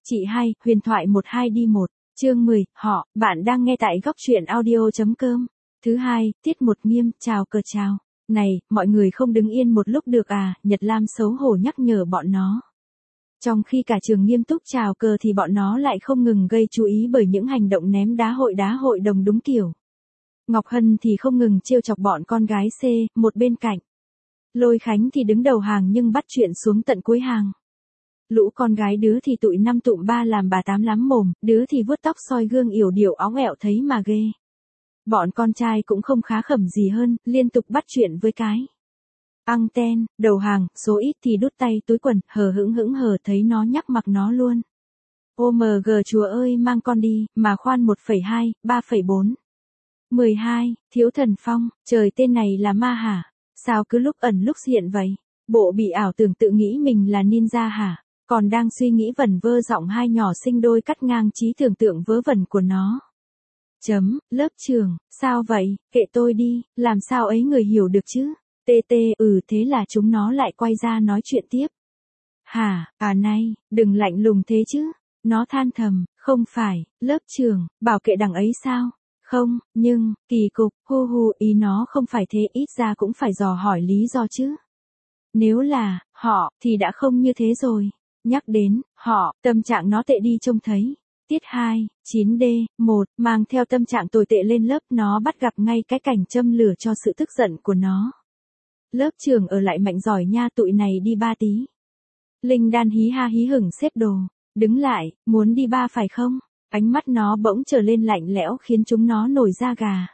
Chị hai, huyền thoại 12 đi 1, chương 10, họ, bạn đang nghe tại góc truyện audio.com. Thứ hai, tiết một nghiêm, chào cờ chào. Này, mọi người không đứng yên một lúc được à, Nhật Lam xấu hổ nhắc nhở bọn nó. Trong khi cả trường nghiêm túc chào cờ thì bọn nó lại không ngừng gây chú ý bởi những hành động ném đá hội đồng đúng kiểu. Ngọc Hân thì không ngừng trêu chọc bọn con gái C, một bên cạnh. Lôi Khánh thì đứng đầu hàng nhưng bắt chuyện xuống tận cuối hàng. Lũ con gái đứa thì tụi 5 tụm 3 làm bà tám lắm mồm, đứa thì vuốt tóc soi gương yểu điệu óng ẹo thấy mà ghê. Bọn con trai cũng không khá khẩm gì hơn, liên tục bắt chuyện với cái anten, đầu hàng, số ít thì đút tay túi quần, hờ hững thấy nó nhắc mặc nó luôn. OMG chúa ơi mang con đi, mà khoan 1,2, 3,4. 12, Thiếu Thần Phong, trời tên này là ma hả? Sao cứ lúc ẩn lúc hiện vậy? Bộ bị ảo tưởng tự nghĩ mình là ninja hả? Còn đang suy nghĩ vẩn vơ giọng hai nhỏ sinh đôi cắt ngang trí tưởng tượng vớ vẩn của nó. Lớp trường, sao vậy, kệ tôi đi, làm sao ấy người hiểu được chứ? Thế là chúng nó lại quay ra nói chuyện tiếp. Hả, này, đừng lạnh lùng thế chứ. Nó than thầm, không phải, lớp trường, bảo kệ đằng ấy sao? Không, nhưng, kỳ cục, ý nó không phải thế, ít ra cũng phải dò hỏi lý do chứ. Nếu là, họ, thì đã không như thế rồi. Nhắc đến, họ, tâm trạng nó tệ đi trông thấy. Tiết 2, 9D, 1, mang theo tâm trạng tồi tệ lên lớp nó bắt gặp ngay cái cảnh châm lửa cho sự tức giận của nó. Lớp trường ở lại mạnh giỏi nha tụi này đi ba tí. Linh Đan hí ha hí hửng xếp đồ. Đứng lại, muốn đi ba phải không? Ánh mắt nó bỗng trở lên lạnh lẽo khiến chúng nó nổi da gà.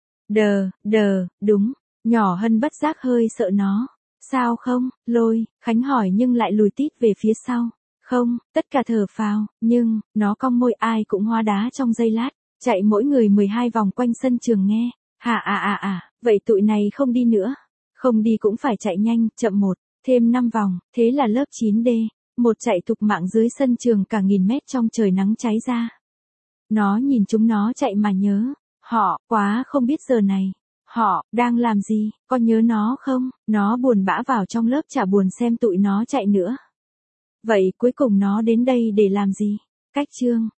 Đúng. Nhỏ Hân bất giác hơi sợ nó. Sao không, Lôi, Khánh hỏi nhưng lại lùi tít về phía sau. Không, tất cả thở phào, nhưng, nó cong môi ai cũng hóa đá trong giây lát, chạy mỗi người 12 vòng quanh sân trường nghe. Vậy tụi này không đi nữa. Không đi cũng phải chạy nhanh, chậm 1, thêm 5 vòng, thế là lớp 9D. Một chạy thục mạng dưới sân trường cả nghìn mét trong trời nắng cháy ra. Nó nhìn chúng nó chạy mà nhớ. Họ, quá không biết giờ này. Họ, đang làm gì, có nhớ nó không? Nó buồn bã vào trong lớp chả buồn xem tụi nó chạy nữa. Vậy cuối cùng nó đến đây để làm gì? Cách chương.